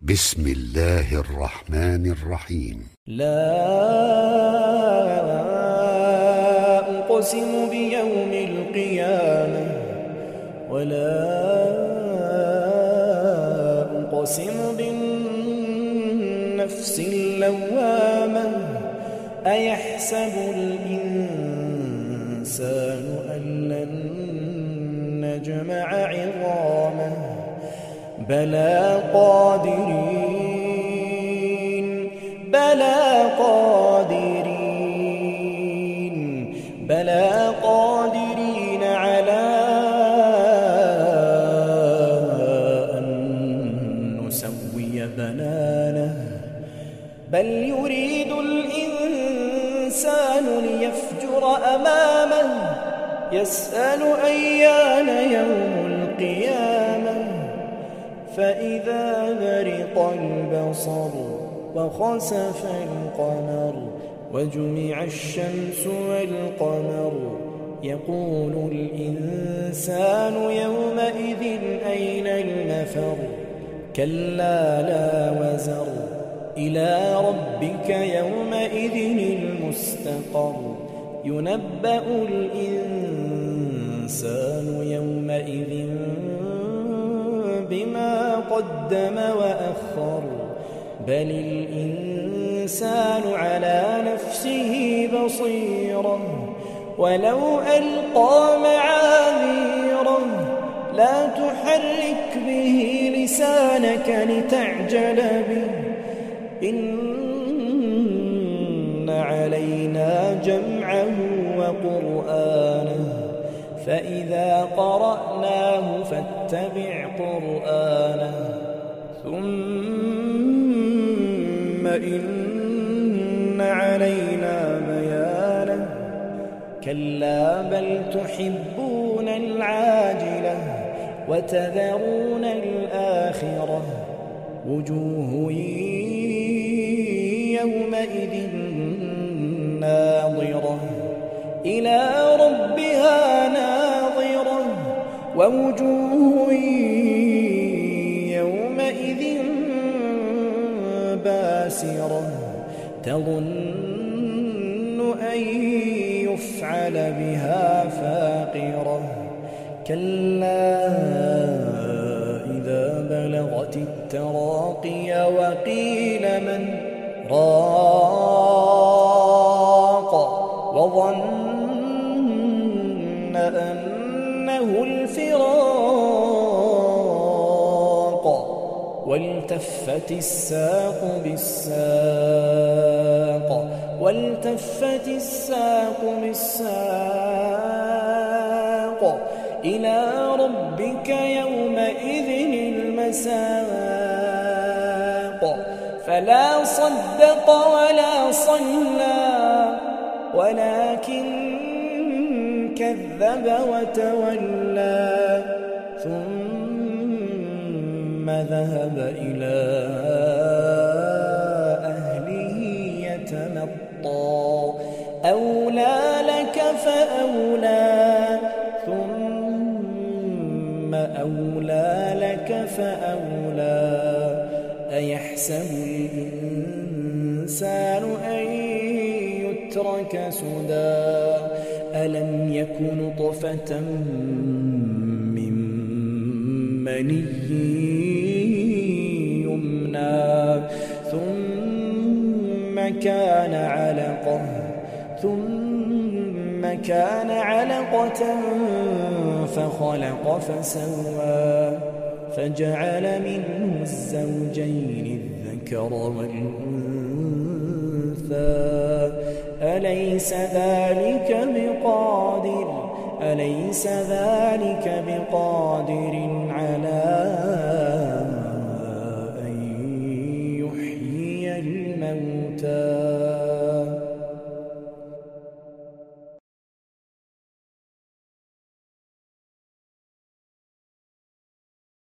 بسم الله الرحمن الرحيم. لا أقسم بيوم القيامة ولا أقسم بالنفس اللوامة أيحسب الإنسان أن لن نجمع عظامه بلى قادرين على أن نسوي بنانه بل يريد الإنسان ليفجر أمامه يسأل أيان يوم القيامة فإذا برق البصر وخسف القمر وجمع الشمس والقمر يقول الإنسان يومئذ أين المفر كلا لا وزر إلى ربك يومئذ المستقر ينبأ الإنسان يومئذ بما قدم وأخر بل الإنسان على نفسه بصيرة ولو ألقى معاذيره لا تحرك به لسانك لتعجل به إن علينا جمعه وقرآنه فإذا قرأناه فاتبع قرآنه ثم إن علينا بيانه كلا بل تحبون العاجلة وتذرون الآخرة وجوه يومئذ ناظرة إلى ربها ناظرة ووجوه يومئذ باسرة تظن أن يفعل بها فاقرة كلا إذا بلغت التراقي وقيل من راق وظن أنه الفراق والتفت الساق بالساق إلى ربك يومئذ المساق فلا صدق ولا صلى ولكن كذب وتولى ثم ذهب إلى أهله يتمطى أولى لك فأولى ثم أولى لك فأولى أيحسب الإنسان أن يترك سدى ألم يك نطفة من مني يمنى ثم كان علقة فخلق فسوى فجعل منه الزوجين الذكر والأنثى أليس ذلك بقادر على أن يحيي الموتى